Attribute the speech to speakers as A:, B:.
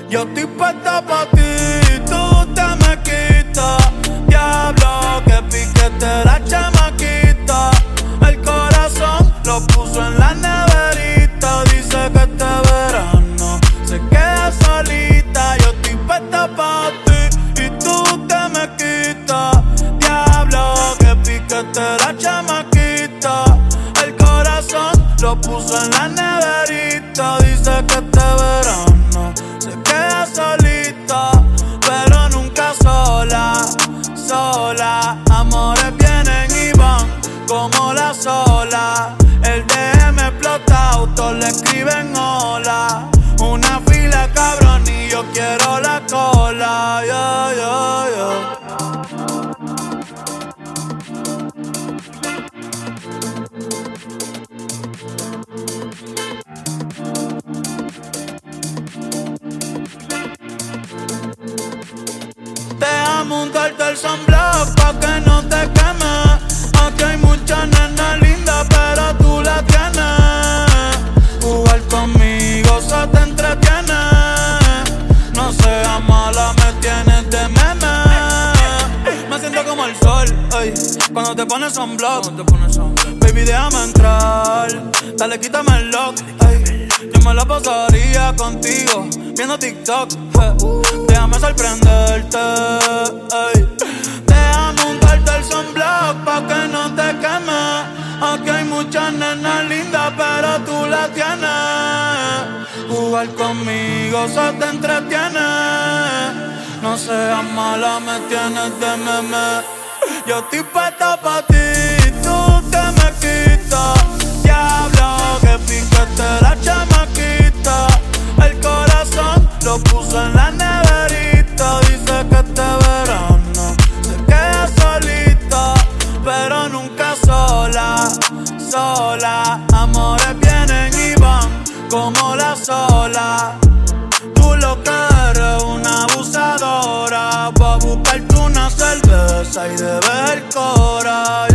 A: Yo estoy puesta pa' ti, tú te me quitas. Diablo, que piquete la chamaquita. El corazón lo puso en la neverita. Dice que este verano se queda solita. Yo estoy puesta pa' ti y tú te me quitas. Diablo, que piquete la chamaquita. El corazón lo puso en la neverita. Dice que este verano se queda solita, pero nunca sola, sola. Amores vienen y van como la sola. El DM explota, autos le escriben hola. Una fila cabrón y yo quiero la cola. Yeah, yeah, yeah. Deja montarte el sunblock pa' que no te quemes. Aquí hay muchas nenas lindas, pero tú la tienes. Jugar conmigo se te entretiene. No seas mala, me tienes de meme. Me siento como el sol, ey, cuando te pones sunblock. Baby, déjame entrar, dale, quítame el lock, ey. Yo me la pasaría contigo viendo TikTok, déjame sorprenderte, ey. Déjame untarte el sunblock pa' que no te quemes. Aquí hay muchas nenas lindas, pero tú la tienes. Jugar conmigo se te entretiene. No seas mala, me tienes de meme. Yo estoy puesta pa' ti, tú te me quitas. Diablo, que piquete la chamaquita. El corazón lo puso en la neverita. Dice que este verano se queda solita, pero nunca sola, sola. Amores vienen y van como la sola. Tú lo que eres una abusadora. Va a buscarte una cerveza y debes el cora.